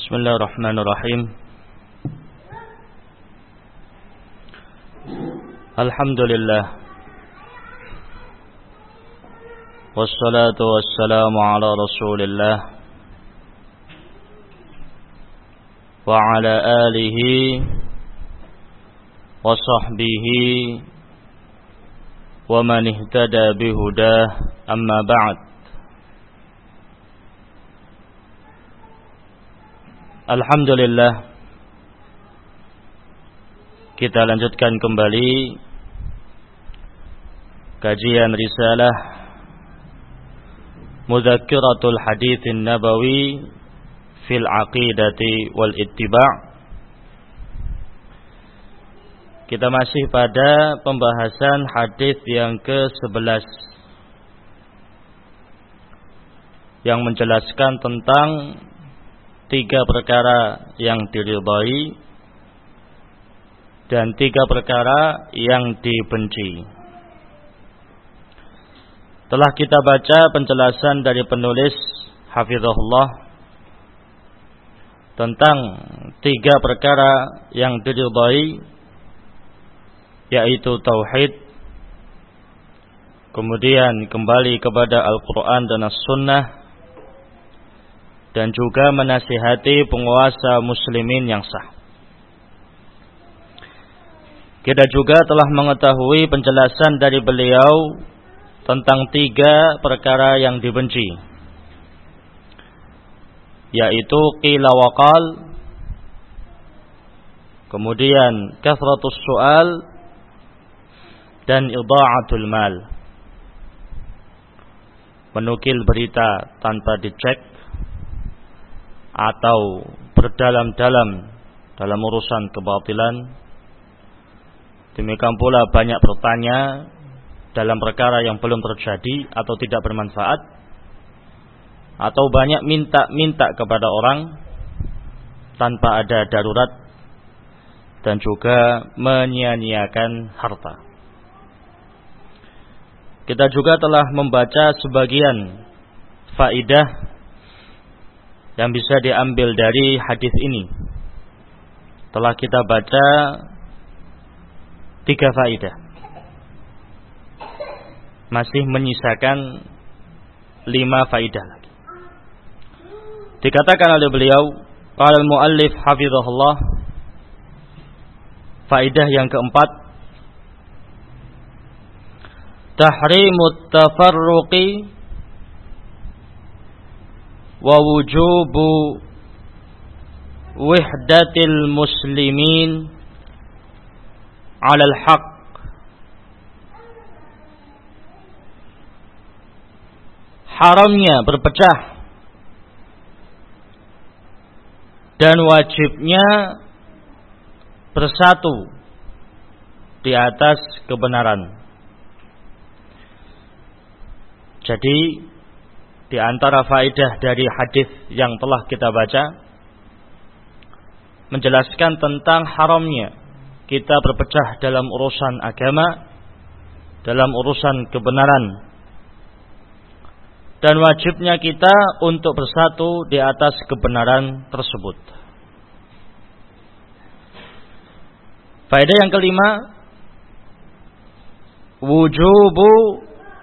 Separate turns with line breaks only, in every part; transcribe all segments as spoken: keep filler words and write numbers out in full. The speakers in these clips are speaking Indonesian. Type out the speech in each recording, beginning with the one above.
Bismillahirrahmanirrahim. Alhamdulillah. Wassalatu wassalamu ala Rasulillah wa ala alihi wa sahbihi wa man ihtada bihudah, amma ba'd. Alhamdulillah, kita lanjutkan kembali kajian risalah Mudzakkiratul Haditsin Nabawi fil Aqidati wal Ittiba'. Kita masih pada pembahasan hadis yang ke sebelas yang menjelaskan tentang tiga perkara yang diridhai dan tiga perkara yang dibenci. Telah kita baca penjelasan dari penulis hafizahullah tentang tiga perkara yang diridhai, yaitu tauhid, kemudian kembali kepada Al-Quran dan As-Sunnah, dan juga menasihati penguasa muslimin yang sah. Kita juga telah mengetahui penjelasan dari beliau tentang tiga perkara yang dibenci, yaitu qila wa qal, kemudian kathratus su'al, dan idha'atul mal, menukil berita tanpa dicek atau berdalam-dalam dalam urusan kebatilan. Demikian pula banyak bertanya dalam perkara yang belum terjadi atau tidak bermanfaat, atau banyak minta-minta kepada orang tanpa ada darurat, dan juga menyia-nyiakan harta. Kita juga telah membaca sebagian faidah yang bisa diambil dari hadis ini. Telah kita baca tiga faidah. Masih menyisakan lima faidah lagi. Dikatakan oleh beliau, qala al-muallif hafizahullah, faidah yang keempat, tahrimut tafarruqi wa wujubu wahdatil muslimin 'alal haqq. Haramnya berpecah dan wajibnya bersatu di atas kebenaran. Jadi di antara faedah dari hadis yang telah kita baca, menjelaskan tentang haramnya kita berpecah dalam urusan agama, dalam urusan kebenaran, dan wajibnya kita untuk bersatu di atas kebenaran tersebut. Faedah yang kelima, wujubu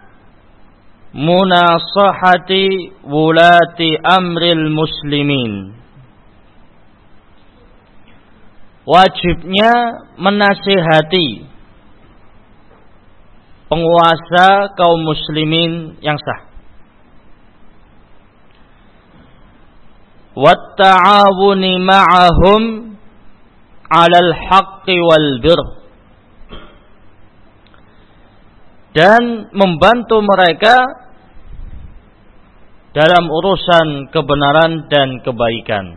munasahati wulati amril muslimin. Wajibnya menasihati penguasa kaum muslimin yang sah. Wat ta'awuni ma'ahum 'alal haqqi wal birr, dan membantu mereka dalam urusan kebenaran dan kebaikan.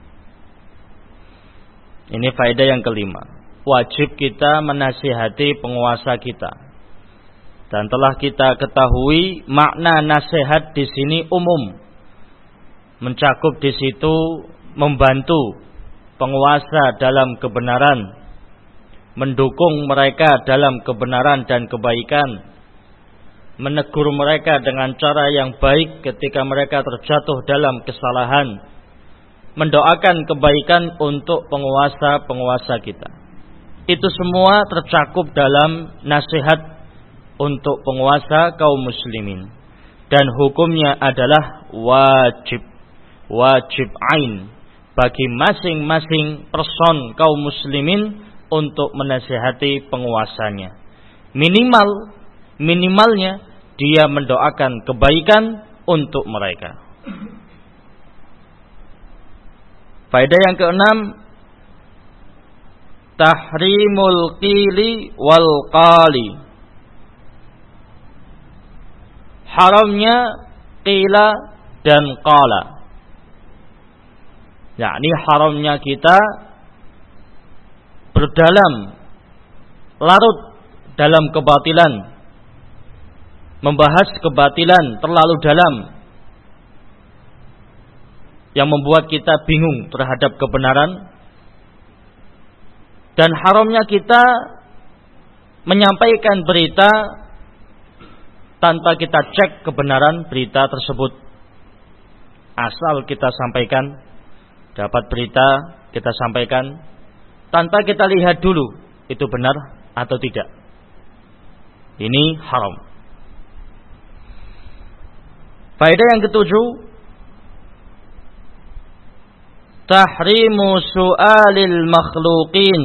Ini faedah yang kelima. Wajib kita menasihati penguasa kita. Dan telah kita ketahui makna nasihat di sini umum, mencakup di situ membantu penguasa dalam kebenaran, mendukung mereka dalam kebenaran dan kebaikan, menegur mereka dengan cara yang baik ketika mereka terjatuh dalam kesalahan, mendoakan kebaikan untuk penguasa-penguasa kita. Itu semua tercakup dalam nasihat untuk penguasa kaum muslimin. Dan hukumnya adalah wajib. Wajib ain bagi masing-masing person kaum muslimin untuk menasihati penguasanya. Minimal, minimalnya dia mendoakan kebaikan untuk mereka. Faedah yang keenam, tahrimul qili wal qali. Haramnya qila dan qala. Yakni haramnya kita berdalam, larut dalam kebatilan, membahas kebatilan terlalu dalam yang membuat kita bingung terhadap kebenaran, dan haramnya kita menyampaikan berita tanpa kita cek kebenaran berita tersebut. Asal kita sampaikan, dapat berita kita sampaikan tanpa kita lihat dulu itu benar atau tidak. Ini haram. Faedah yang ketujuh, tahrimu su'alil makhluqin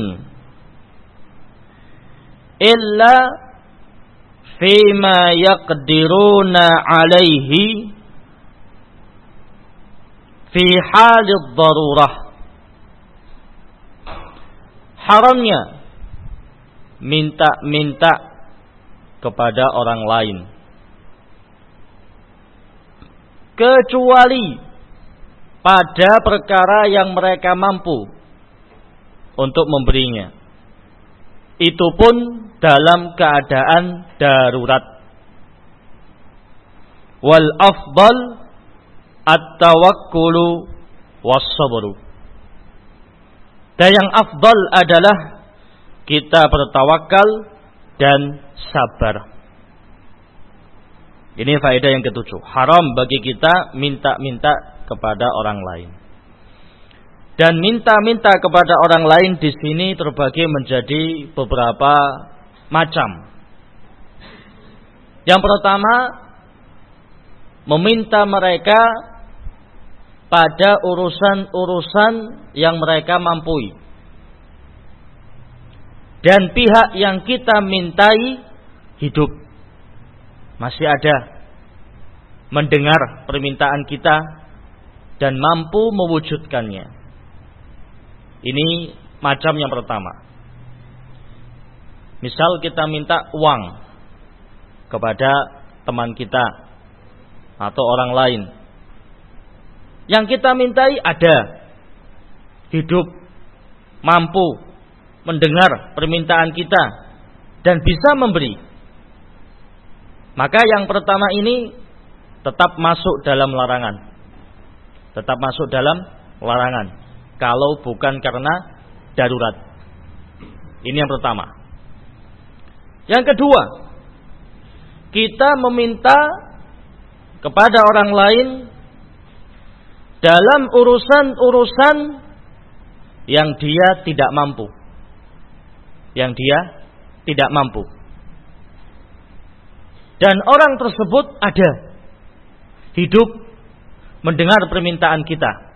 illa fima yaqdiruna alaihi fi halid darurah. Haramnya minta-minta kepada orang lain kecuali pada perkara yang mereka mampu untuk memberinya. Itu pun dalam keadaan darurat. Wal afdal at-tawakkulu was-sabru. Dan yang afdal adalah kita bertawakal dan sabar. Ini faedah yang ketujuh. Haram bagi kita minta-minta kepada orang lain. Dan minta-minta kepada orang lain di sini terbagi menjadi beberapa macam. Yang pertama, meminta mereka pada urusan-urusan yang mereka mampu. Dan pihak yang kita mintai hidup, masih ada, mendengar permintaan kita dan mampu mewujudkannya. Ini macam yang pertama. Misal kita minta uang kepada teman kita atau orang lain. Yang kita mintai ada, hidup, mampu mendengar permintaan kita dan bisa memberi. Maka yang pertama ini tetap masuk dalam larangan. Tetap masuk dalam larangan kalau bukan karena darurat. Ini yang pertama. Yang kedua, kita meminta kepada orang lain dalam urusan-urusan yang dia tidak mampu. Yang dia tidak mampu. Dan orang tersebut ada, hidup, mendengar permintaan kita.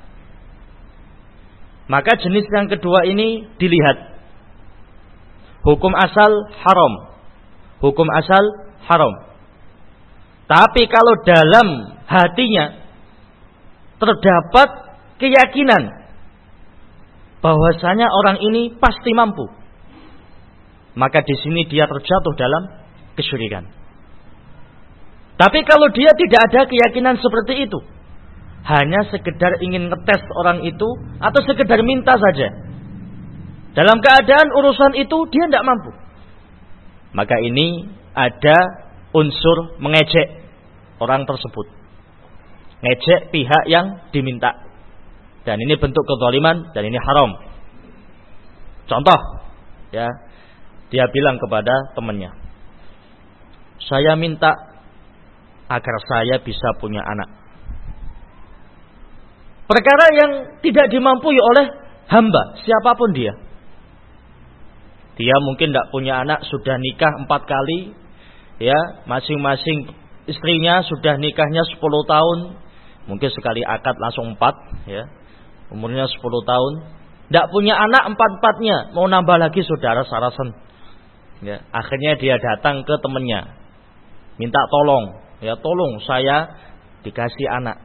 Maka jenis yang kedua ini dilihat. Hukum asal haram. Hukum asal haram. Tapi kalau dalam hatinya terdapat keyakinan bahwasanya orang ini pasti mampu, maka di sini dia terjatuh dalam kesyirikan. Tapi kalau dia tidak ada keyakinan seperti itu, hanya sekedar ingin ngetes orang itu atau sekedar minta saja, dalam keadaan urusan itu dia tidak mampu, maka ini ada unsur mengejek orang tersebut, ngejek pihak yang diminta, dan ini bentuk kezaliman dan ini haram. Contoh, ya, dia bilang kepada temannya, saya minta agar saya bisa punya anak. Perkara yang tidak dimampui oleh hamba, siapapun dia. Dia mungkin tidak punya anak, sudah nikah empat kali, ya, masing-masing istrinya sudah nikahnya sepuluh tahun, mungkin sekali akad langsung empat, ya, umurnya sepuluh tahun. Tidak punya anak empat-empatnya, mau nambah lagi saudara sarasen. Ya, akhirnya dia datang ke temannya, minta tolong, ya tolong saya dikasih anak.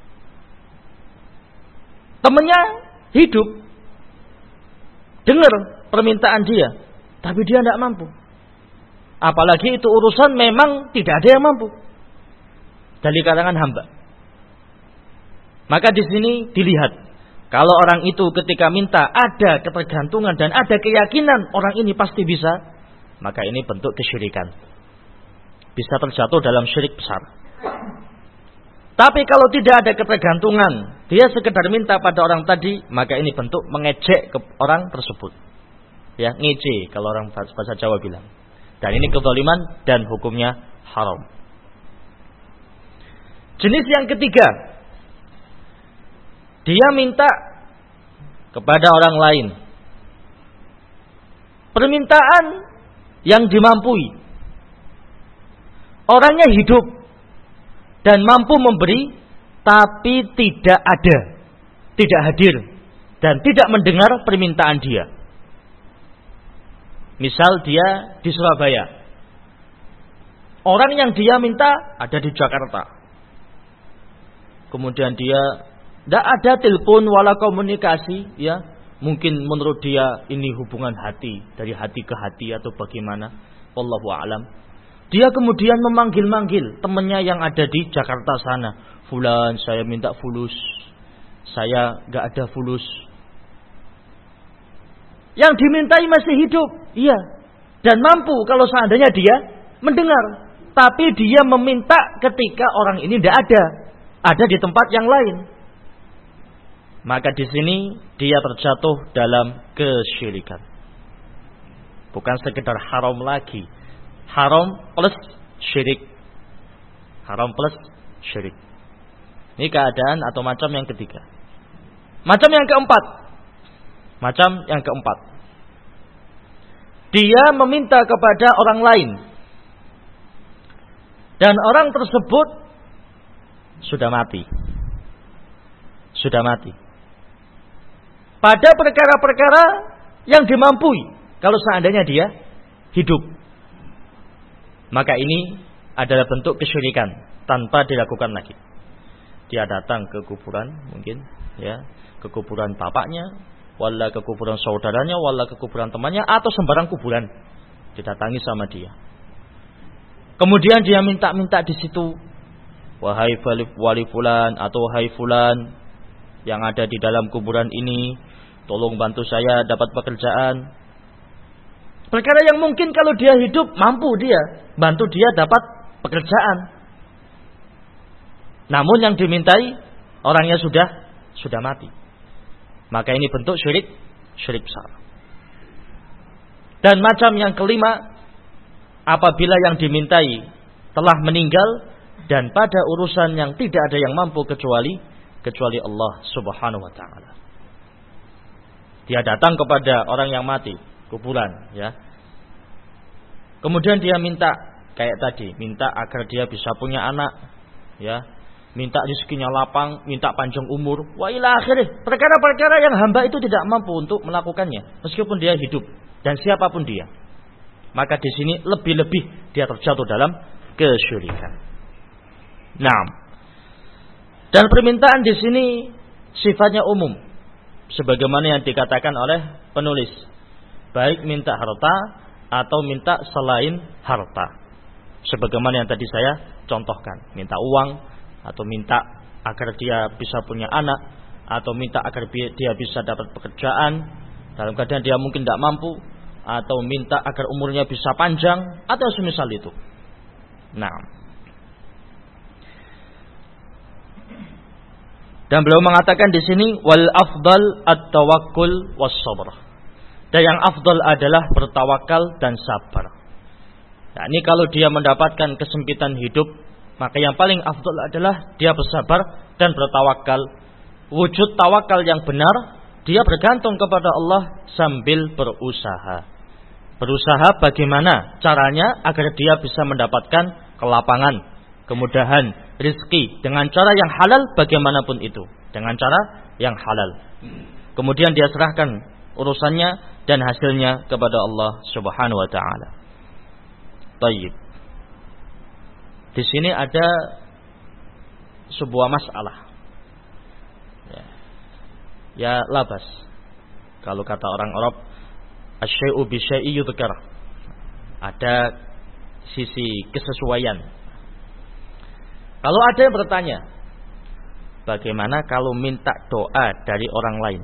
Temannya hidup, dengar permintaan dia, tapi dia tidak mampu. Apalagi itu urusan memang tidak ada yang mampu dari kalangan hamba. Maka di sini dilihat, kalau orang itu ketika minta ada ketergantungan dan ada keyakinan orang ini pasti bisa, maka ini bentuk kesyirikan. Bisa terjatuh dalam syirik besar. Tapi kalau tidak ada ketergantungan, dia sekedar minta pada orang tadi, maka ini bentuk mengejek ke orang tersebut. Ya, ngece kalau orang bahasa Jawa bilang. Dan ini kezaliman dan hukumnya haram. Jenis yang ketiga, dia minta kepada orang lain permintaan yang dimampui. Orangnya hidup dan mampu memberi, tapi tidak ada, tidak hadir, dan tidak mendengar permintaan dia. Misal dia di Surabaya, orang yang dia minta ada di Jakarta. Kemudian dia tidak ada telepon wala komunikasi, ya. Mungkin menurut dia ini hubungan hati, dari hati ke hati atau bagaimana, wallahu a'lam. Dia kemudian memanggil-manggil temannya yang ada di Jakarta sana. Fulan, saya minta fulus. Saya gak ada fulus. Yang dimintai masih hidup, iya, dan mampu kalau seandainya dia mendengar. Tapi dia meminta ketika orang ini tidak ada, ada di tempat yang lain. Maka di sini dia terjatuh dalam kesyirikan. Bukan sekedar haram lagi, haram plus syirik. Haram plus syirik. Ini keadaan atau macam yang ketiga. Macam yang keempat. Macam yang keempat. Dia meminta kepada orang lain. Dan orang tersebut sudah mati. Sudah mati. Pada perkara-perkara yang dimampui. Kalau seandainya dia hidup. Maka ini adalah bentuk kesyirikan tanpa dilakukan lagi. Dia datang ke kuburan mungkin, ya, ke kuburan bapaknya, wala ke kuburan saudaranya, wala ke kuburan temannya, atau sembarang kuburan didatangi sama dia. Kemudian dia minta-minta di situ, wahai wali fulan atau wahai fulan yang ada di dalam kuburan ini, tolong bantu saya dapat pekerjaan. Perkara yang mungkin kalau dia hidup mampu dia bantu dia dapat pekerjaan. Namun yang dimintai orangnya sudah sudah mati. Maka ini bentuk syirik, syirik besar. Dan macam yang kelima, apabila yang dimintai telah meninggal dan pada urusan yang tidak ada yang mampu kecuali kecuali Allah Subhanahu wa taala. Dia datang kepada orang yang mati, kuburan, ya. Kemudian dia minta kayak tadi, minta agar dia bisa punya anak, ya. Minta rezekinya lapang, minta panjang umur, wa ila akhirih. Perkara-perkara yang hamba itu tidak mampu untuk melakukannya meskipun dia hidup dan siapapun dia. Maka di sini lebih-lebih dia terjatuh dalam kesyirikan. Nah, dan permintaan di sini sifatnya umum, sebagaimana yang dikatakan oleh penulis, baik minta harta atau minta selain harta. Sebagaimana yang tadi saya contohkan, minta uang atau minta agar dia bisa punya anak, atau minta agar dia bisa dapat pekerjaan dalam keadaan dia mungkin tidak mampu, atau minta agar umurnya bisa panjang, atau semisal itu. Nah, dan beliau mengatakan di sini wal afdal at-tawakkul was sabr. Dan yang afdal adalah bertawakal dan sabar. Nah, ini kalau dia mendapatkan kesempitan hidup, maka yang paling afdal adalah dia bersabar dan bertawakal wujud tawakal yang benar, dia bergantung kepada Allah sambil berusaha. Berusaha bagaimana caranya agar dia bisa mendapatkan kelapangan, kemudahan, rizki dengan cara yang halal bagaimanapun itu, dengan cara yang halal. Kemudian dia serahkan urusannya dan hasilnya kepada Allah Subhanahu wa taala. Baik. Di sini ada sebuah masalah. Ya, ya labas. Kalau kata orang Arab, asyai'u bisyai'i yudhkar. Ada sisi kesesuaian. Kalau ada yang bertanya, bagaimana kalau minta doa dari orang lain?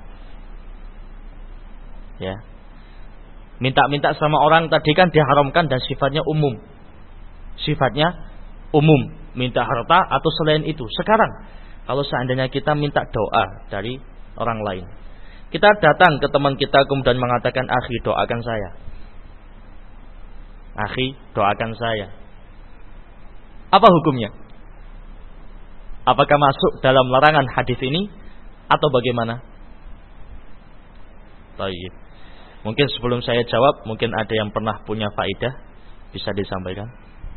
Ya. Minta-minta sama orang tadi kan diharamkan dan sifatnya umum. Sifatnya umum, minta harta atau selain itu. Sekarang kalau seandainya kita minta doa dari orang lain, kita datang ke teman kita kemudian mengatakan, "Akhi, doakan saya. Akhi, doakan saya." Apa hukumnya? Apakah masuk dalam larangan hadis ini atau bagaimana? Baik. Mungkin sebelum saya jawab, mungkin ada yang pernah punya faedah, bisa disampaikan.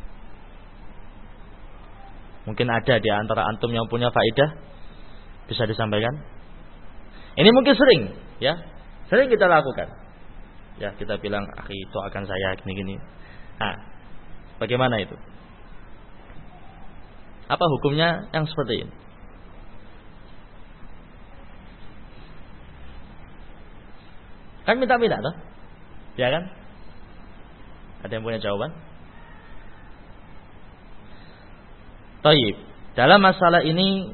Mungkin ada di antara antum yang punya faedah, bisa disampaikan. Ini mungkin sering, ya, sering kita lakukan. Ya, kita bilang, akhi, doakan saya gini-gini. Nah, bagaimana itu? Apa hukumnya yang seperti ini? Kan minta-minta toh? Ya kan? Ada yang punya jawaban? Baik. Dalam masalah ini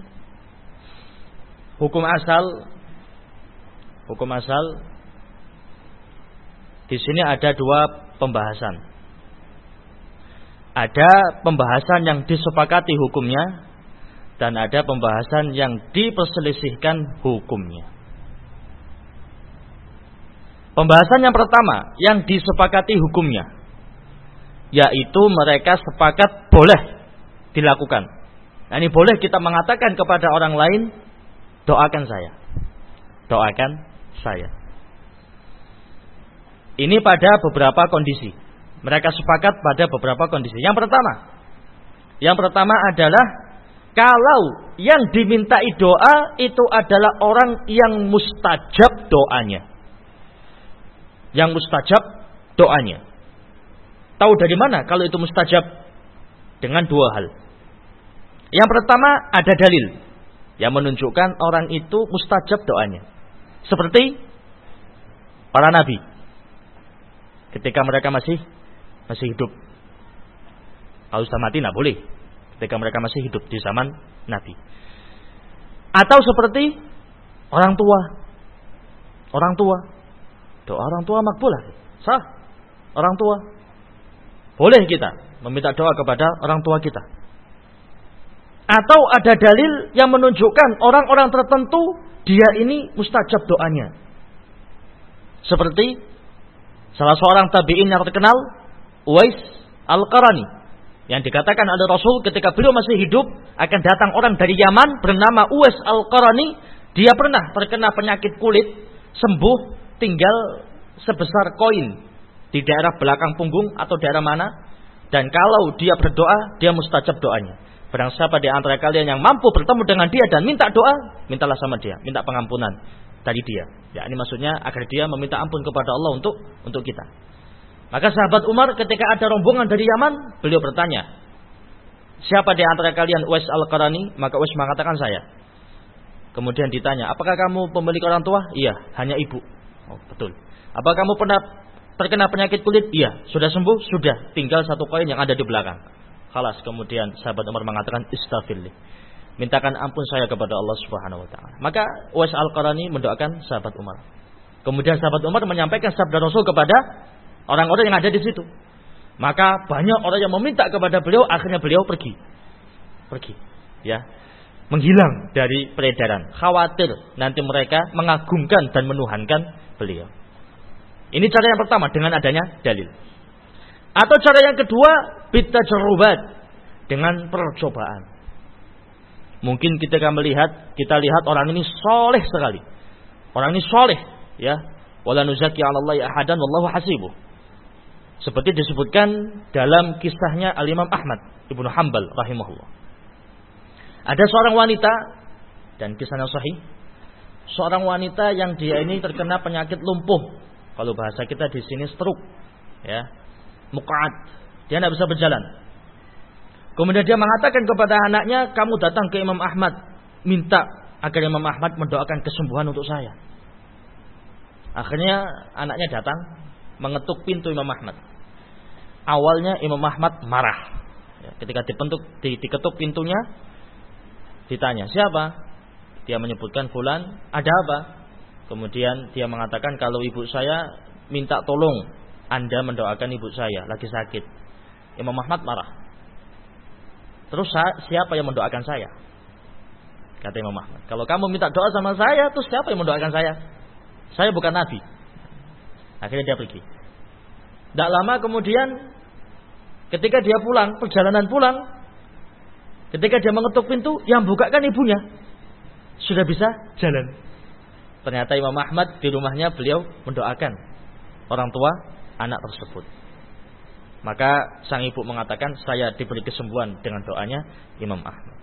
hukum asal hukum asal di sini ada dua pembahasan. Ada pembahasan yang disepakati hukumnya dan ada pembahasan yang diperselisihkan hukumnya. Pembahasan yang pertama yang disepakati hukumnya, yaitu mereka sepakat boleh dilakukan. Nah, ini boleh kita mengatakan kepada orang lain, doakan saya, doakan saya. Ini pada beberapa kondisi. Mereka sepakat pada beberapa kondisi. Yang pertama, yang pertama adalah kalau yang dimintai doa itu adalah orang yang mustajab doanya. Yang mustajab doanya. Tahu dari mana kalau itu mustajab? Dengan dua hal. Yang pertama, ada dalil yang menunjukkan orang itu mustajab doanya. Seperti para nabi ketika mereka masih masih hidup. Kalau sudah mati tidak boleh. Ketika mereka masih hidup di zaman nabi. Atau seperti orang tua. Orang tua. Doa orang tua makbulah. Sah. Orang tua. Boleh kita meminta doa kepada orang tua kita. Atau ada dalil yang menunjukkan orang-orang tertentu dia ini mustajab doanya. Seperti salah seorang tabi'in yang terkenal, Uwais Al-Qarani, yang dikatakan oleh Rasul ketika beliau masih hidup akan datang orang dari Yaman bernama Uwais Al-Qarani. Dia pernah terkena penyakit kulit, sembuh, tinggal sebesar koin di daerah belakang punggung atau daerah mana. Dan kalau dia berdoa, dia mustajab doanya. Barang siapa di antara kalian yang mampu bertemu dengan dia dan minta doa, mintalah sama dia, minta pengampunan dari dia. Ya, ini maksudnya agar dia meminta ampun kepada Allah untuk untuk kita. Maka sahabat Umar ketika ada rombongan dari Yaman, beliau bertanya, siapa di antara kalian Uwais Al-Qarani? Maka Uwais mengatakan saya. Kemudian ditanya, apakah kamu pemilik orang tua? Iya, hanya ibu. Oh, betul. Apakah kamu pernah terkena penyakit kulit? Iya. Sudah sembuh? Sudah. Tinggal satu koin yang ada di belakang. Khalas. Kemudian sahabat Umar mengatakan, istaghfirli. Mintakan ampun saya kepada Allah Subhanahu wa taala. Maka Uwais Al-Qarani mendoakan sahabat Umar. Kemudian sahabat Umar menyampaikan sabda Rasul kepada orang-orang yang ada di situ. Maka banyak orang yang meminta kepada beliau, akhirnya beliau pergi. Pergi. Ya. Menghilang dari peredaran. Khawatir nanti mereka mengagungkan dan menuhankan beliau. Ini cara yang pertama dengan adanya dalil. Atau cara yang kedua, bitajarrubat, dengan percobaan. Mungkin kita akan melihat, kita lihat orang ini soleh sekali. Orang ini soleh, ya. Wala nuzaki 'alallahi ahadan wallahu hasibuh. Seperti disebutkan dalam kisahnya Al-Imam Ahmad Ibnu Hanbal rahimahullah. Ada seorang wanita, dan kisahnya sahih, seorang wanita yang dia ini terkena penyakit lumpuh. Kalau bahasa kita di sini stroke, ya, muqa'ad. Dia tidak bisa berjalan. Kemudian dia mengatakan kepada anaknya, kamu datang ke Imam Ahmad, minta agar Imam Ahmad mendoakan kesembuhan untuk saya. Akhirnya anaknya datang, mengetuk pintu Imam Ahmad. Awalnya Imam Ahmad marah. Ketika dipentuk, di, diketuk pintunya, ditanya, siapa? Dia menyebutkan fulan, ada apa? Kemudian dia mengatakan, kalau ibu saya minta tolong Anda mendoakan ibu saya, lagi sakit. Imam Ahmad marah. Terus siapa yang mendoakan saya? Kata Imam Ahmad, kalau kamu minta doa sama saya, terus siapa yang mendoakan saya? Saya bukan nabi. Akhirnya dia pergi. Tidak lama kemudian, ketika dia pulang, perjalanan pulang, ketika dia mengetuk pintu, yang bukakan ibunya. Sudah bisa jalan. Ternyata Imam Ahmad di rumahnya beliau mendoakan orang tua anak tersebut. Maka sang ibu mengatakan, saya diberi kesembuhan dengan doanya Imam Ahmad.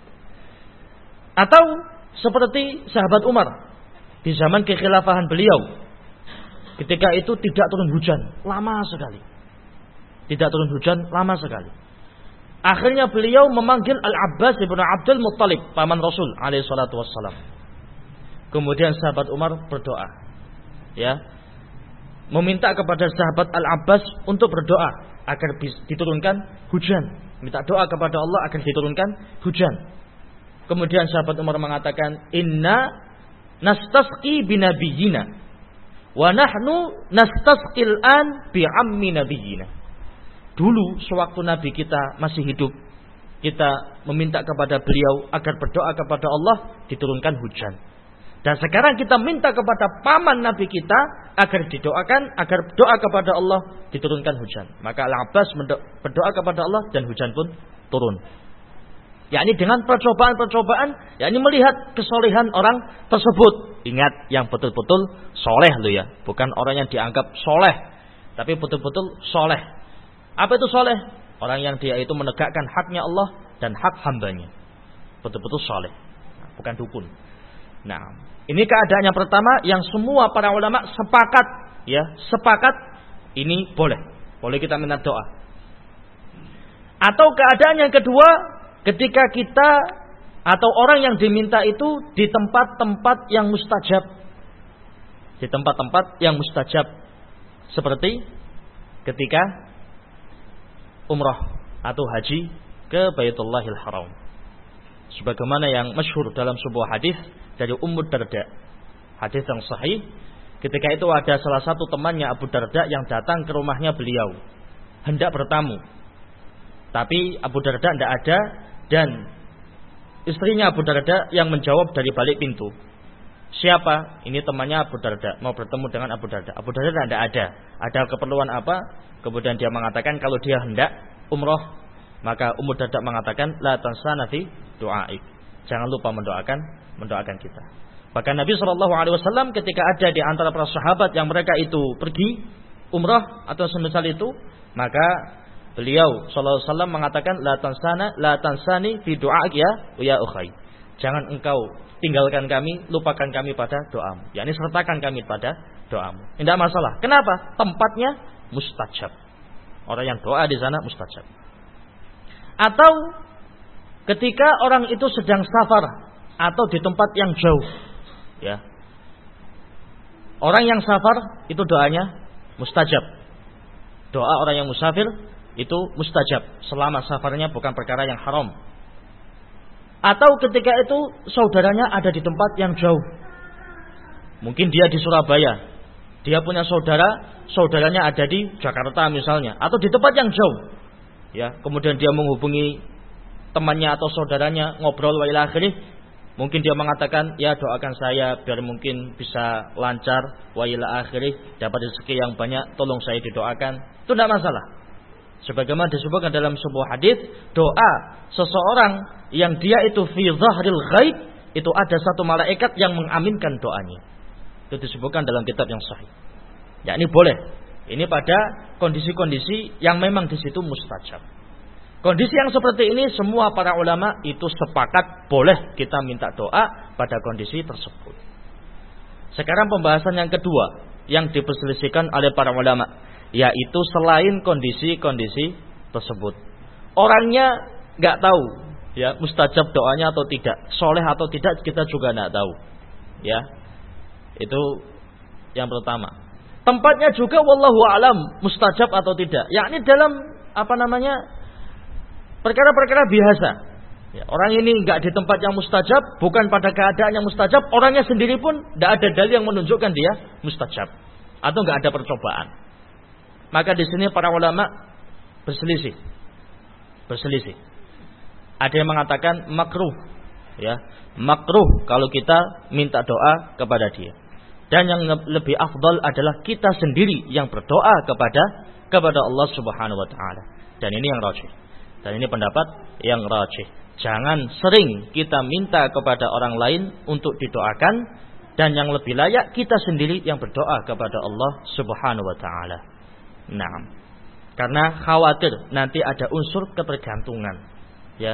Atau seperti sahabat Umar di zaman kekhilafahan beliau, ketika itu tidak turun hujan lama sekali. Tidak turun hujan lama sekali. Akhirnya beliau memanggil Al-Abbas ibn Abdul Muttalib, paman Rasul alaihi salatu wassalam. Kemudian sahabat Umar berdoa, ya, meminta kepada sahabat Al-Abbas untuk berdoa agar diturunkan hujan. Minta doa kepada Allah agar diturunkan hujan. Kemudian sahabat Umar mengatakan, inna nastasqi binabiyina wa nahnu nastasqil an bi ammi nabiyina. Dulu sewaktu Nabi kita masih hidup, kita meminta kepada beliau agar berdoa kepada Allah diturunkan hujan. Dan sekarang kita minta kepada paman Nabi kita agar didoakan, agar doa kepada Allah diturunkan hujan. Maka Al-Abbas berdoa kepada Allah dan hujan pun turun. Yakni dengan percobaan-percobaan, yakni melihat kesolehan orang tersebut. Ingat, yang betul-betul soleh loh ya, bukan orang yang dianggap soleh, tapi betul-betul soleh. Apa itu soleh? Orang yang dia itu menegakkan haknya Allah dan hak hambanya. Betul-betul soleh, bukan dukun. Nah, ini keadaan yang pertama yang semua para ulama sepakat, ya, sepakat ini boleh, boleh kita minta doa. Atau keadaan yang kedua, ketika kita atau orang yang diminta itu di tempat-tempat yang mustajab, di tempat-tempat yang mustajab, seperti ketika umrah atau haji ke Baitullahil Haram. Sebagaimana yang masyhur dalam sebuah hadis dari Ummu Darda, hadis yang sahih, ketika itu ada salah satu temannya Abu Darda yang datang ke rumahnya beliau, hendak bertamu, tapi Abu Darda tidak ada dan istrinya Abu Darda yang menjawab dari balik pintu, siapa? Ini temannya Abu Darda, mau bertemu dengan Abu Darda. Abu Darda tidak ada, ada keperluan apa? Kemudian dia mengatakan kalau dia hendak umrah, maka Ummu Darda mengatakan la tansana fi du'aik, jangan lupa mendoakan mendoakan kita. Bahkan Nabi shallallahu alaihi wasallam ketika ada di antara para sahabat yang mereka itu pergi umrah atau semisal itu, maka beliau shallallahu alaihi wasallam mengatakan la tansana la tansani fi du'aik ya ya ukhay, jangan engkau tinggalkan kami, lupakan kami pada doamu, yakni sertakan kami pada doamu. Tidak masalah. Kenapa? Tempatnya mustajab. Orang yang doa di sana mustajab. Atau ketika orang itu sedang safar atau di tempat yang jauh, ya. Orang yang safar itu doanya mustajab. Doa orang yang musafir itu mustajab selama safarnya bukan perkara yang haram. Atau ketika itu saudaranya ada di tempat yang jauh. Mungkin dia di Surabaya, dia punya saudara, saudaranya ada di Jakarta misalnya, atau di tempat yang jauh. Ya, kemudian dia menghubungi temannya atau saudaranya, ngobrol wa ila akhirih. Mungkin dia mengatakan, ya doakan saya biar mungkin bisa lancar wa ila akhirih, dapat rezeki yang banyak, tolong saya didoakan. Itu tidak masalah. Sebagaimana disebutkan dalam sebuah hadis, doa seseorang yang dia itu fi zahril ghaib, itu ada satu malaikat yang mengaminkan doanya. Itu disebutkan dalam kitab yang sahih. Ya, ini boleh. Ini pada kondisi-kondisi yang memang di situ mustajab. Kondisi yang seperti ini semua para ulama itu sepakat boleh kita minta doa pada kondisi tersebut. Sekarang pembahasan yang kedua yang diperselisihkan oleh para ulama, yaitu selain kondisi-kondisi tersebut. Orangnya nggak tahu, ya, mustajab doanya atau tidak, soleh atau tidak kita juga nggak tahu, ya. Itu yang pertama. Tempatnya juga wallahu alam mustajab atau tidak. Yakni dalam apa namanya perkara-perkara biasa. Ya, orang ini nggak di tempat yang mustajab, bukan pada keadaan yang mustajab, orangnya sendiri pun tidak ada dalil yang menunjukkan dia mustajab atau nggak ada percobaan. Maka di sini para ulama berselisih, berselisih. Ada yang mengatakan makruh, ya, makruh kalau kita minta doa kepada dia. Dan yang lebih afdal adalah kita sendiri yang berdoa kepada kepada Allah Subhanahu wa taala. Dan ini yang rajih. Dan ini pendapat yang rajih. Jangan sering kita minta kepada orang lain untuk didoakan, dan yang lebih layak kita sendiri yang berdoa kepada Allah Subhanahu wa taala. Nah, karena khawatir nanti ada unsur ketergantungan, ya.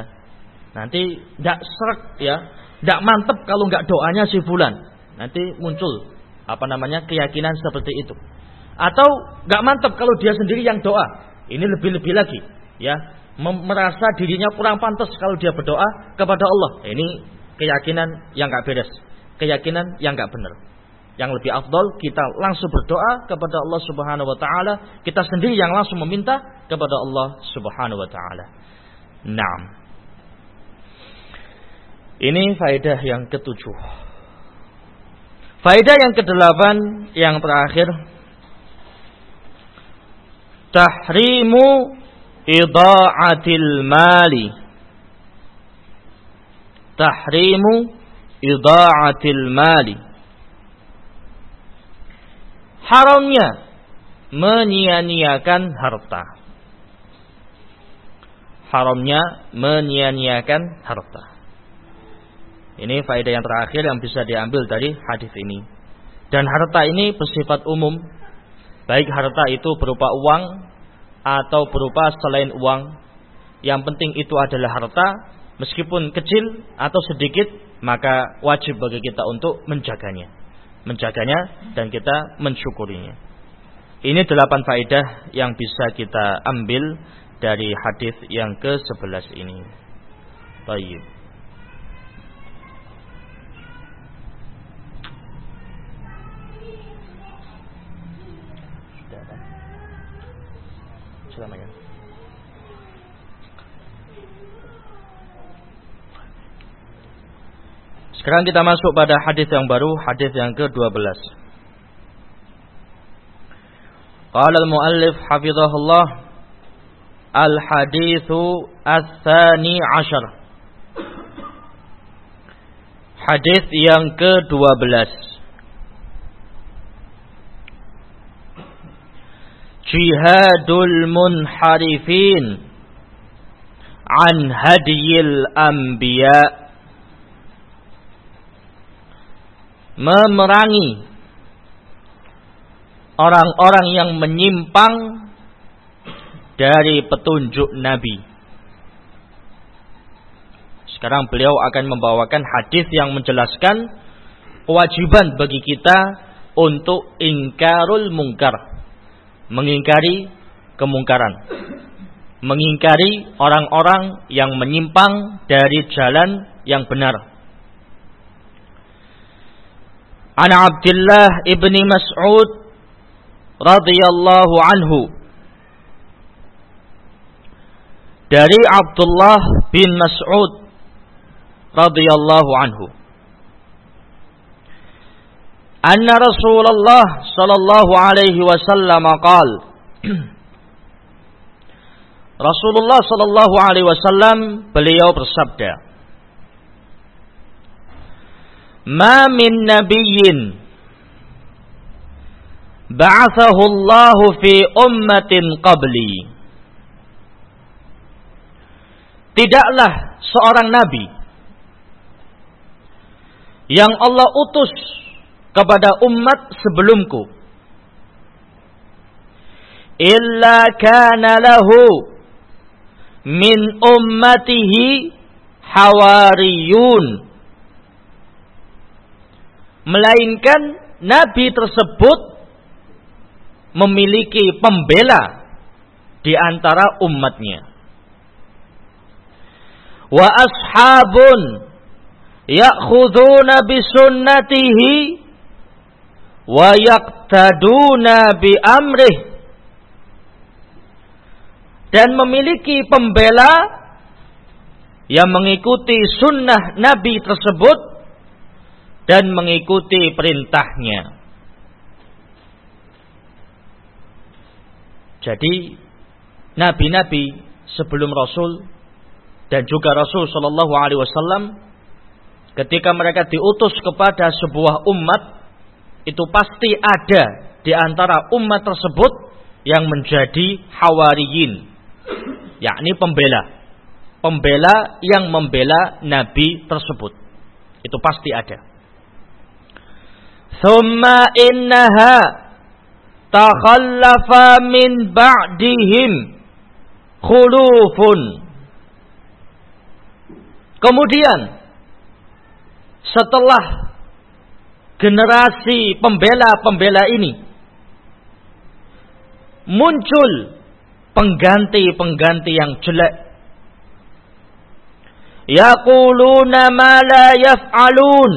Nanti enggak serak, ya, enggak mantep kalau enggak doanya si fulan. Nanti muncul apa namanya keyakinan seperti itu. Atau enggak mantep kalau dia sendiri yang doa. Ini lebih-lebih lagi, ya. Merasa dirinya kurang pantas kalau dia berdoa kepada Allah. Ini keyakinan yang enggak beres, keyakinan yang enggak benar. Yang lebih afdal kita langsung berdoa kepada Allah Subhanahu wa taala, kita sendiri yang langsung meminta kepada Allah Subhanahu wa taala. Naam. Ini faedah yang ketujuh. Faedah yang kedelapan yang terakhir, tahrimu idha'atil mali. Tahrimu idha'atil mali. Haramnya menyia-nyiakan harta. Haramnya menyia-nyiakan harta. Ini faedah yang terakhir yang bisa diambil dari hadis ini. Dan harta ini bersifat umum. Baik harta itu berupa uang atau berupa selain uang. Yang penting itu adalah harta, meskipun kecil atau sedikit, maka wajib bagi kita untuk menjaganya. Menjaganya dan kita mensyukurinya. Ini delapan faedah yang bisa kita ambil dari hadis yang ke sebelas ini. Baik. Sudah kan? Selamanya. Sekarang kita masuk pada hadis yang baru, hadis yang ke dua belas. Qala al-muallif hafizahullah, al-haditsu ats-tsani asyar. Hadis yang ke dua belas. Jihadul munharifin an hadiyil anbiya. Memerangi orang-orang yang menyimpang dari petunjuk Nabi. Sekarang beliau akan membawakan hadis yang menjelaskan kewajiban bagi kita untuk ingkarul mungkar, mengingkari kemungkaran, mengingkari orang-orang yang menyimpang dari jalan yang benar. An Abdullah ibni Mas'ud radhiyallahu anhu, dari Abdullah bin Mas'ud radhiyallahu anhu, anna Rasulullah sallallahu alaihi wasallam qala, Rasulullah sallallahu alaihi wasallam beliau bersabda, ma min nabiyyin ba'athahu Allah fi ummatin qabli tidaklah seorang nabi yang Allah utus kepada umat sebelumku illa kana lahu min ummatihi hawariyun, melainkan nabi tersebut memiliki pembela di antara umatnya. Wa ashabun ya'khuduna bisunnatihi wa yaqtaduna bi amrih, dan memiliki pembela yang mengikuti sunnah nabi tersebut dan mengikuti perintahnya. Jadi nabi-nabi sebelum Rasul dan juga Rasul Shallallahu Alaihi Wasallam, ketika mereka diutus kepada sebuah umat, itu pasti ada di antara umat tersebut yang menjadi hawariyin, yakni pembela, pembela yang membela nabi tersebut. Itu pasti ada. Thumma innaha takhallafa min ba'dihim khulufun. Kemudian setelah generasi pembela-pembela ini muncul pengganti-pengganti yang jelek. Yaquluna ma la yaf'alun.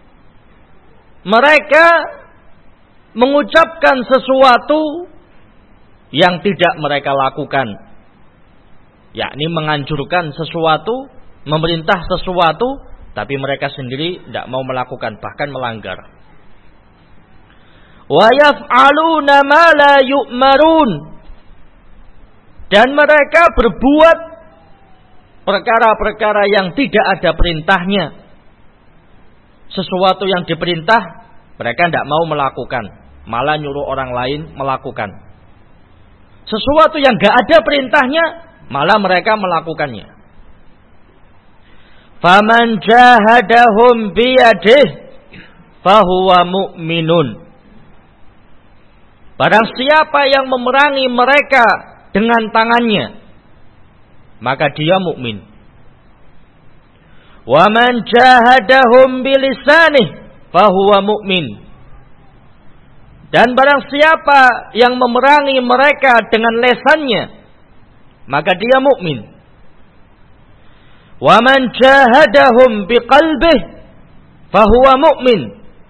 Mereka mengucapkan sesuatu yang tidak mereka lakukan, yakni menganjurkan sesuatu, memerintah sesuatu, tapi mereka sendiri tidak mau melakukan, bahkan melanggar. Wa yaf'aluna ma la yu'marun. Dan mereka berbuat perkara-perkara yang tidak ada perintahnya. Sesuatu yang diperintah mereka tidak mau melakukan, malah nyuruh orang lain melakukan. Sesuatu yang tidak ada perintahnya malah mereka melakukannya. Faman jahadahum biyadih fahuwa mu'minun. Barang siapa yang memerangi mereka dengan tangannya, maka dia mukmin. Wa man jahadahum bilisanih fahuwa mu'min. Dan barang siapa yang memerangi mereka dengan lesannya, maka dia mukmin. Wa man jahadahum biqalbih fahuwa mu'min.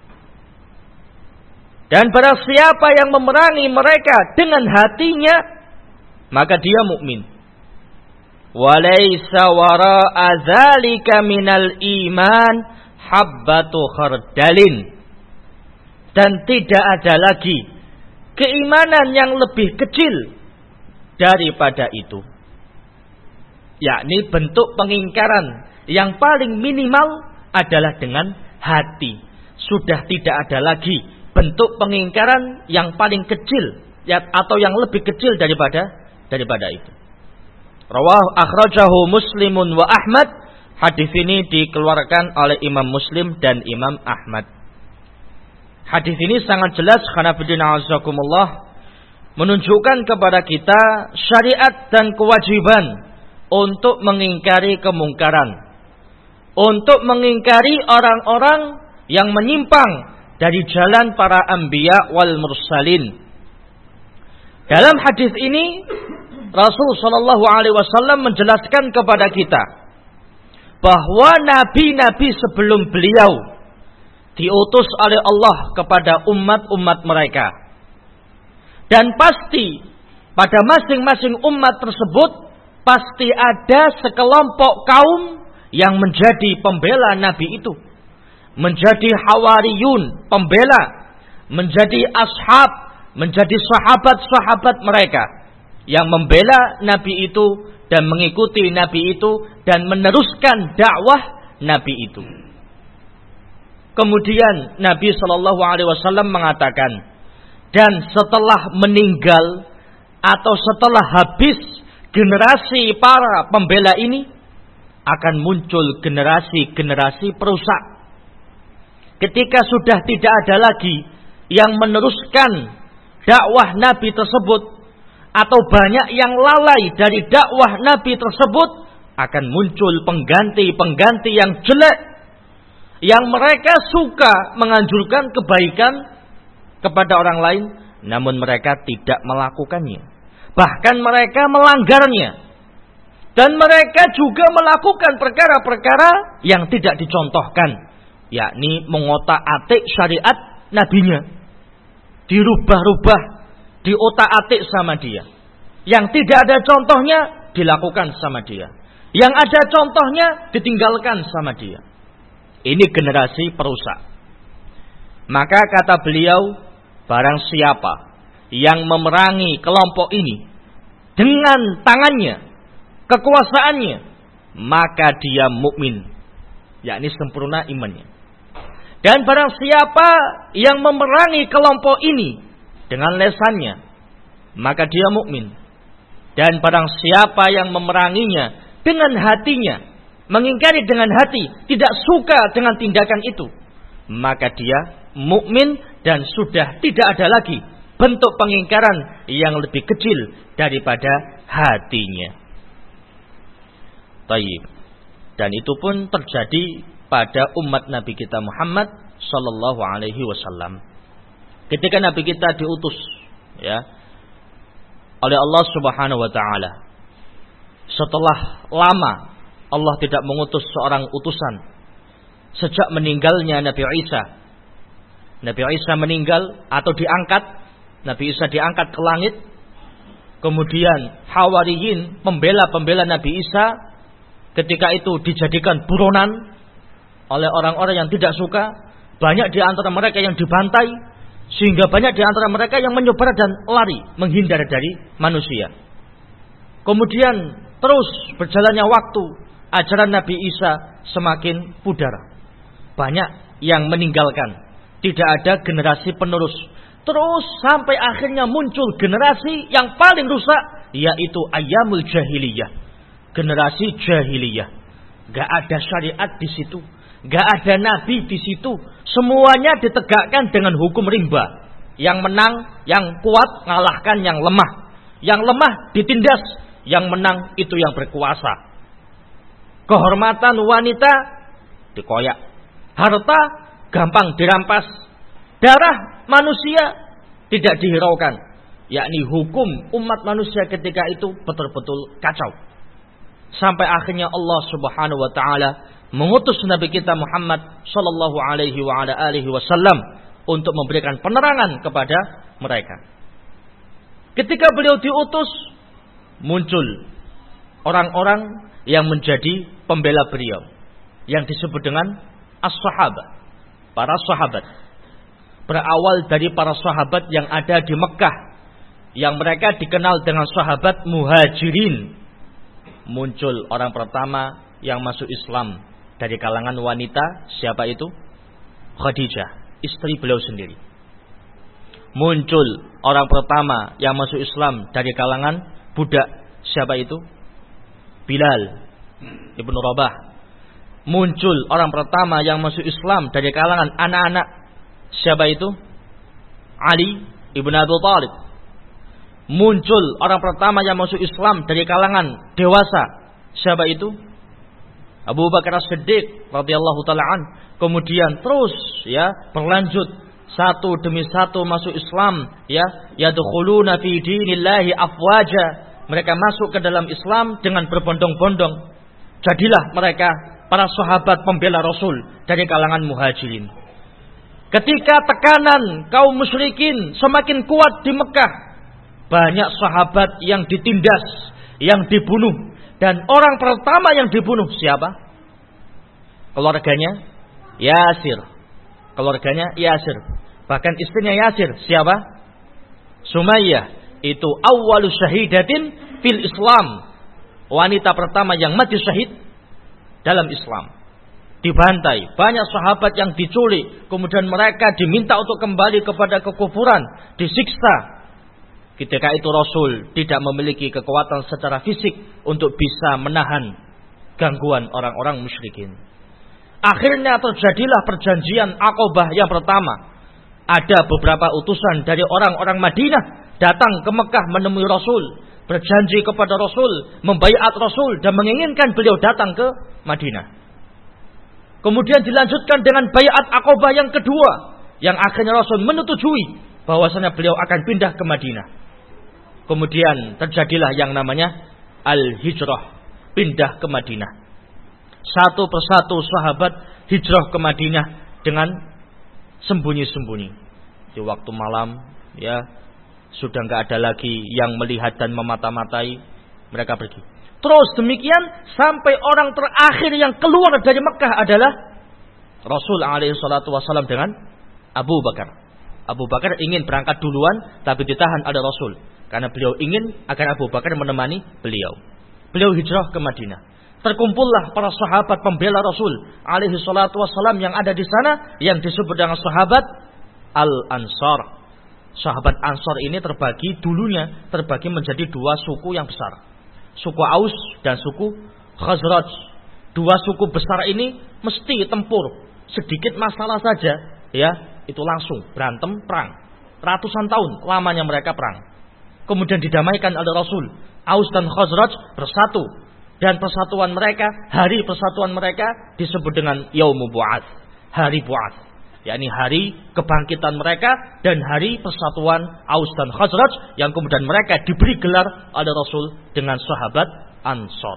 Dan barang siapa yang memerangi mereka dengan hatinya, maka dia mukmin. Walaysa wara'a dzalika minal iman habbatu khardalin. Dan tidak ada lagi keimanan yang lebih kecil daripada itu, yakni bentuk pengingkaran yang paling minimal adalah dengan hati. Sudah tidak ada lagi bentuk pengingkaran yang paling kecil ya, atau yang lebih kecil daripada daripada itu. Rawahu akhrajahu Muslimun wa Ahmad. Hadis ini dikeluarkan oleh Imam Muslim dan Imam Ahmad. Hadis ini sangat jelas khanafiddina azakumullah, menunjukkan kepada kita syariat dan kewajiban untuk mengingkari kemungkaran, untuk mengingkari orang-orang yang menyimpang dari jalan para anbiya wal mursalin. Dalam hadis ini Rasul sallallahu alaihi wasallam menjelaskan kepada kita bahwa nabi-nabi sebelum beliau diutus oleh Allah kepada umat-umat mereka. Dan pasti pada masing-masing umat tersebut pasti ada sekelompok kaum yang menjadi pembela nabi itu, menjadi hawariyun, pembela, menjadi ashab, menjadi sahabat-sahabat mereka yang membela nabi itu dan mengikuti nabi itu dan meneruskan dakwah nabi itu. Kemudian Nabi Shallallahu Alaihi Wasallam mengatakan, dan setelah meninggal atau setelah habis generasi para pembela ini, akan muncul generasi-generasi perusak. Ketika sudah tidak ada lagi yang meneruskan dakwah Nabi tersebut, atau banyak yang lalai dari dakwah Nabi tersebut, akan muncul pengganti-pengganti yang jelek, yang mereka suka menganjurkan kebaikan kepada orang lain, namun mereka tidak melakukannya. Bahkan mereka melanggarnya. Dan mereka juga melakukan perkara-perkara yang tidak dicontohkan, yakni mengotak-atik syariat nabinya, dirubah-rubah, diotak-atik sama dia. Yang tidak ada contohnya dilakukan sama dia, yang ada contohnya ditinggalkan sama dia. Ini generasi perusak. Maka kata beliau, barang siapa yang memerangi kelompok ini dengan tangannya, kekuasaannya, maka dia mukmin, yakni sempurna imannya. Dan barang siapa yang memerangi kelompok ini dengan lesannya, maka dia mukmin. Dan barang siapa yang memeranginya dengan hatinya, mengingkari dengan hati, tidak suka dengan tindakan itu, maka dia mukmin dan sudah tidak ada lagi bentuk pengingkaran yang lebih kecil daripada hatinya. Taib. Dan itu pun terjadi pada umat Nabi kita Muhammad sallallahu alaihi wasallam. Ketika Nabi kita diutus ya oleh Allah Subhanahu wa taala, setelah lama Allah tidak mengutus seorang utusan sejak meninggalnya Nabi Isa. Nabi Isa meninggal atau diangkat, Nabi Isa diangkat ke langit. Kemudian Hawariyin, pembela-pembela Nabi Isa, ketika itu dijadikan buronan oleh orang-orang yang tidak suka. Banyak di antara mereka yang dibantai, sehingga banyak di antara mereka yang menyebar dan lari, menghindar dari manusia. Kemudian terus berjalannya waktu, ajaran Nabi Isa semakin pudar. Banyak yang meninggalkan, tidak ada generasi penerus. Terus sampai akhirnya muncul generasi yang paling rusak, yaitu Ayyamul Jahiliyah, generasi jahiliyah. Gak ada syariat di situ, gak ada nabi di situ. Semuanya ditegakkan dengan hukum rimba. Yang menang, yang kuat mengalahkan yang lemah. Yang lemah ditindas, yang menang itu yang berkuasa. Kehormatan wanita dikoyak, harta gampang dirampas, darah manusia tidak dihiraukan. Yakni hukum umat manusia ketika itu betul-betul kacau. Sampai akhirnya Allah Subhanahu wa taala mengutus Nabi kita Muhammad sallallahu alaihi wa ala alihi wasallam untuk memberikan penerangan kepada mereka. Ketika beliau diutus, muncul orang-orang yang menjadi pembela beliau, yang disebut dengan as-sahabat, para sahabat. Berawal dari para sahabat yang ada di Mekah, yang mereka dikenal dengan sahabat muhajirin. Muncul orang pertama yang masuk Islam dari kalangan wanita, siapa itu? Khadijah, istri beliau sendiri. Muncul orang pertama yang masuk Islam dari kalangan budak, siapa itu? Bilal Ibnu Rabah. Muncul orang pertama yang masuk Islam dari kalangan anak-anak, siapa itu? Ali Ibnu Abi Thalib. Muncul orang pertama yang masuk Islam dari kalangan dewasa, siapa itu? Abu Bakar As-Siddiq radhiyallahu taala an. Kemudian terus ya berlanjut satu demi satu masuk Islam, ya, yadkhuluna fi dinillahi afwaja. Mereka masuk ke dalam Islam dengan berbondong-bondong. Jadilah mereka para sahabat pembela Rasul dari kalangan muhajirin. Ketika tekanan kaum musyrikin semakin kuat di Mekah, banyak sahabat yang ditindas, yang dibunuh. Dan orang pertama yang dibunuh siapa? Keluarganya Yasir. Keluarganya Yasir. Bahkan istrinya Yasir, siapa? Sumayyah. Itu awwalu syahidatin fil Islam. Wanita pertama yang mati syahid dalam Islam. Dibantai. Banyak sahabat yang diculik. Kemudian mereka diminta untuk kembali kepada kekufuran. Disiksa. Ketika itu Rasul tidak memiliki kekuatan secara fisik untuk bisa menahan gangguan orang-orang musyrikin. Akhirnya terjadilah perjanjian Aqabah yang pertama. Ada beberapa utusan dari orang-orang Madinah datang ke Mekah menemui Rasul, berjanji kepada Rasul, membaiat Rasul dan menginginkan beliau datang ke Madinah. Kemudian dilanjutkan dengan baiat Aqabah yang kedua, yang akhirnya Rasul menyetujui bahwasanya beliau akan pindah ke Madinah. Kemudian terjadilah yang namanya al-hijrah, pindah ke Madinah. Satu persatu sahabat hijrah ke Madinah dengan sembunyi-sembunyi. Di waktu malam, ya, sudah nggak ada lagi yang melihat dan memata-matai, mereka pergi. Terus demikian sampai orang terakhir yang keluar dari Mekah adalah Rasul alaihi salatu wasallam dengan Abu Bakar. Abu Bakar ingin berangkat duluan, tapi ditahan oleh Rasul karena beliau ingin agar Abu Bakar menemani beliau. Beliau hijrah ke Madinah. Terkumpullah para sahabat pembela Rasul alaihi salatu wasallam yang ada di sana, yang disebut dengan sahabat Al-Ansar. Sahabat Ansar ini terbagi dulunya terbagi menjadi dua suku yang besar. Suku Aus dan suku Khazraj. Dua suku besar ini mesti tempur. Sedikit masalah saja, ya, itu langsung berantem perang. Ratusan tahun lamanya mereka perang. Kemudian didamaikan oleh Rasul. Aus dan Khazraj bersatu. Dan persatuan mereka, hari persatuan mereka disebut dengan Yaumul Bu'ats, hari Bu'ats, yakni hari kebangkitan mereka dan hari persatuan Aus dan Khazraj, yang kemudian mereka diberi gelar oleh Rasul dengan sahabat Ansar.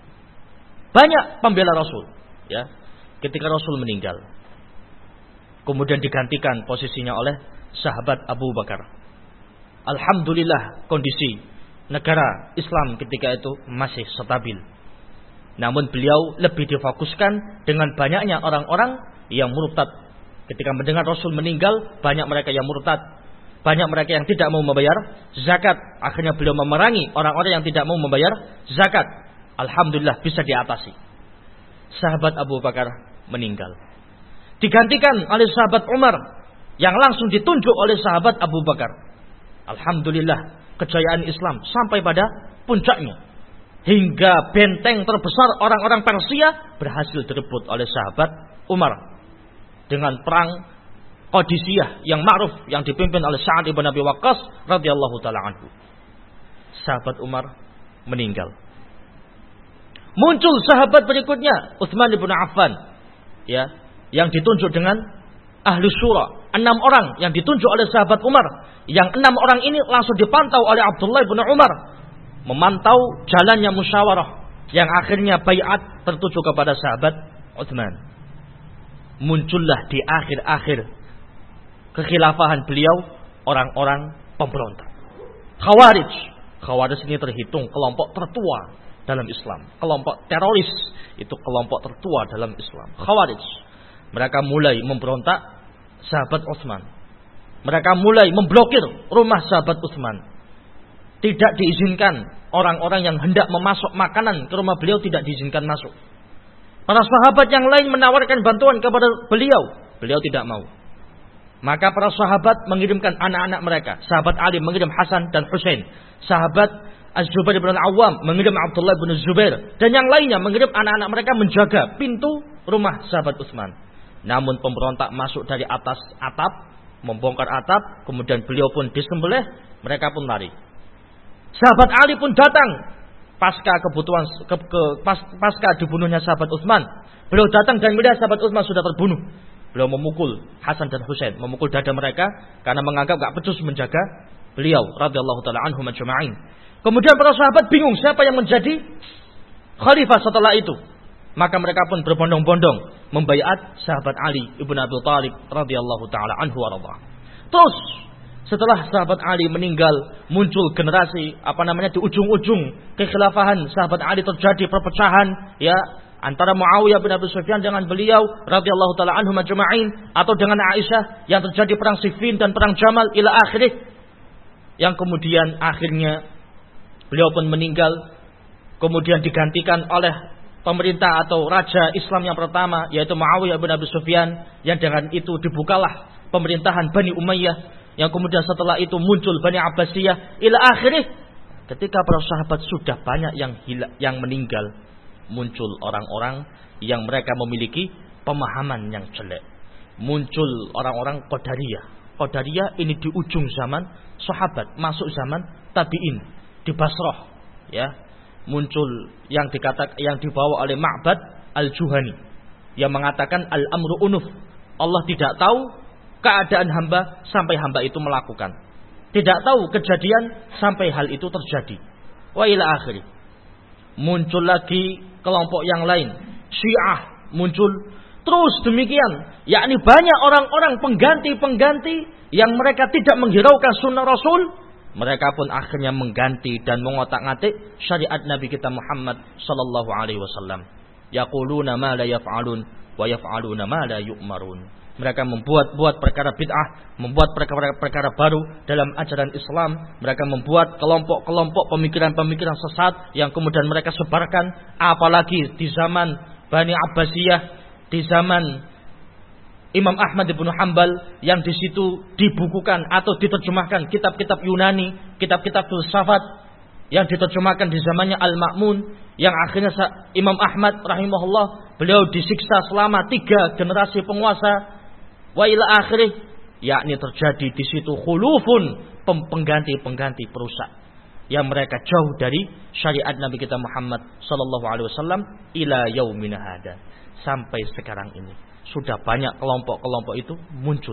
Banyak pembela Rasul, ya, ketika Rasul meninggal. Kemudian digantikan posisinya oleh sahabat Abu Bakar. Alhamdulillah kondisi negara Islam ketika itu masih stabil. Namun beliau lebih difokuskan dengan banyaknya orang-orang yang murtad. Ketika mendengar Rasul meninggal, banyak mereka yang murtad. Banyak mereka yang tidak mau membayar zakat. Akhirnya beliau memerangi orang-orang yang tidak mau membayar zakat. Alhamdulillah bisa diatasi. Sahabat Abu Bakar meninggal. Digantikan oleh sahabat Umar yang langsung ditunjuk oleh sahabat Abu Bakar. Alhamdulillah kejayaan Islam sampai pada puncaknya. Hingga benteng terbesar orang-orang Persia berhasil direbut oleh sahabat Umar. Dengan perang Qadisiyah yang ma'ruf yang dipimpin oleh Sa'ad ibn Abi Waqqas radhiyallahu ta'ala anhu. Sahabat Umar meninggal. Muncul sahabat berikutnya, Utsman ibn Affan, ya, yang ditunjuk dengan Ahlu Syura. Enam orang yang ditunjuk oleh sahabat Umar. Yang enam orang ini langsung dipantau oleh Abdullah bin Umar, memantau jalannya musyawarah yang akhirnya baiat tertuju kepada sahabat Utsman. Muncullah di akhir-akhir kekhilafahan beliau orang-orang pemberontak. Khawarij. Khawarij ini terhitung kelompok tertua dalam Islam. Kelompok teroris itu kelompok tertua dalam Islam. Khawarij. Mereka mulai memberontak sahabat Utsman. Mereka mulai memblokir rumah sahabat Utsman. Tidak diizinkan orang-orang yang hendak memasok makanan ke rumah beliau, tidak diizinkan masuk. Para sahabat yang lain menawarkan bantuan kepada beliau, beliau tidak mau. Maka para sahabat mengirimkan anak-anak mereka. Sahabat Ali mengirim Hasan dan Husain. Sahabat Az-Zubair bin Al-Awwam mengirim Abdullah bin Zubair. Dan yang lainnya mengirim anak-anak mereka menjaga pintu rumah sahabat Utsman. Namun pemberontak masuk dari atas atap, membongkar atap, kemudian beliau pun disembelih, mereka pun lari. Sahabat Ali pun datang pasca kebutuhan ke, ke, pas, pasca dibunuhnya sahabat Utsman. Beliau datang dan melihat sahabat Utsman sudah terbunuh. Beliau memukul Hasan dan Husain, memukul dada mereka karena menganggap gak becus menjaga beliau radhiyallahu taala anhum ajma'in. Kemudian para sahabat bingung siapa yang menjadi khalifah setelah itu. Maka mereka pun berbondong-bondong membaiat sahabat Ali ibn Abi Thalib radhiyallahu taala anhu warḍah. Terus setelah sahabat Ali meninggal, muncul generasi apa namanya di ujung-ujung kekhilafahan sahabat Ali terjadi perpecahan, ya, antara Muawiyah bin Abi Sufyan dengan beliau radhiyallahu taala anhum ajma'in, atau dengan Aisyah yang terjadi perang Siffin dan perang Jamal ila akhirih, yang kemudian akhirnya beliau pun meninggal, kemudian digantikan oleh pemerintah atau raja Islam yang pertama, yaitu Muawiyah bin Abi Sufyan, yang dengan itu dibukalah pemerintahan Bani Umayyah, yang kemudian setelah itu muncul Bani Abbasiyah ila akhirih. Ketika para sahabat sudah banyak yang hila, yang meninggal, muncul orang-orang yang mereka memiliki pemahaman yang jelek. Muncul orang-orang Qadariyah. Qadariyah ini di ujung zaman sahabat, masuk zaman tabi'in di Basrah, ya. Muncul yang dikatakan yang dibawa oleh Ma'bad Al-Juhani yang mengatakan al-amru unuf. Allah tidak tahu keadaan hamba sampai hamba itu melakukan. Tidak tahu kejadian sampai hal itu terjadi. Wa ila akhiri. Muncul lagi kelompok yang lain, Syiah muncul terus demikian, yakni banyak orang-orang pengganti-pengganti yang mereka tidak menghiraukan sunnah Rasul. Mereka pun akhirnya mengganti dan mengotak-ngatik syariat Nabi kita Muhammad sallallahu alaihi wasallam. Yaquluna ma la yaf'alun wa yaf'aluna ma la yu'marun. Mereka membuat-buat perkara bid'ah, membuat perkara-perkara baru dalam ajaran Islam. Mereka membuat kelompok-kelompok pemikiran-pemikiran sesat yang kemudian mereka sebarkan. Apalagi di zaman Bani Abbasiyah, di zaman Imam Ahmad bin Hanbal, yang di situ dibukukan atau diterjemahkan kitab-kitab Yunani, kitab-kitab filsafat yang diterjemahkan di zamannya Al-Ma'mun, yang akhirnya Imam Ahmad rahimahullah beliau disiksa selama tiga generasi penguasa. Wa ila akhirih, yakni terjadi di situ khulufun, pengganti-pengganti perusak yang mereka jauh dari syariat Nabi kita Muhammad sallallahu alaihi wasallam ila yaumina hada, sampai sekarang ini sudah banyak kelompok-kelompok itu muncul,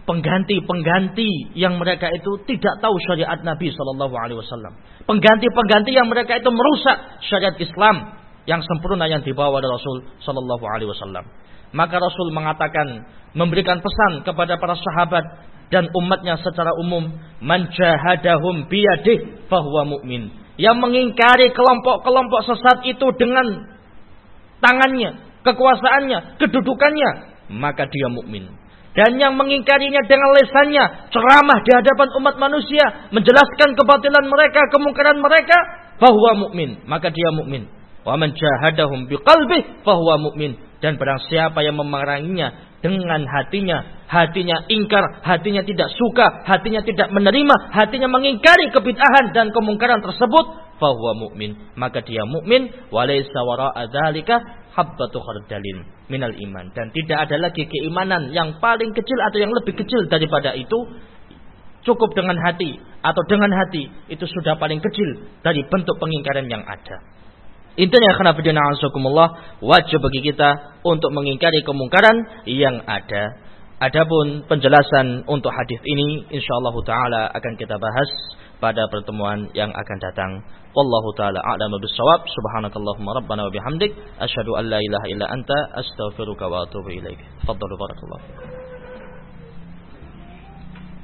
pengganti-pengganti yang mereka itu tidak tahu syariat Nabi sallallahu alaihi wasallam, pengganti-pengganti yang mereka itu merusak syariat Islam yang sempurna yang dibawa oleh Rasul sallallahu alaihi wasallam. Maka Rasul mengatakan, memberikan pesan kepada para sahabat dan umatnya secara umum, man jahadahum biyadih fahuwa mu'min. Yang mengingkari kelompok-kelompok sesat itu dengan tangannya, kekuasaannya, kedudukannya, maka dia mukmin. Dan yang mengingkarinya dengan lisannya, ceramah di hadapan umat manusia, menjelaskan kebatilan mereka, kemungkaran mereka, fahuwa mu'min, maka dia mukmin. Wa man jahadahum biqalbih fahuwa mu'min. Dan barang siapa yang memeranginya dengan hatinya, hatinya ingkar, hatinya tidak suka, hatinya tidak menerima, hatinya mengingkari kebid'ahan dan kemungkaran tersebut, fahuwa mu'min, maka dia mukmin. Walaysa wara'a dzalika habbatu khardalin minal iman. Dan tidak ada lagi keimanan yang paling kecil atau yang lebih kecil daripada itu. Cukup dengan hati atau dengan hati itu sudah paling kecil dari bentuk pengingkaran yang ada. Intinya khonafidina a'azakumullah, wajib bagi kita untuk mengingkari kemungkaran yang ada. Adapun penjelasan untuk hadis ini insyaallah taala akan kita bahas pada pertemuan yang akan datang. Wallahu taala a'lamu bissawab. Subhanakallahumma rabbana wa bihamdik asyhadu an la ilaha illa anta astaghfiruka wa atubu ilaik. Fadhalu barakallahu.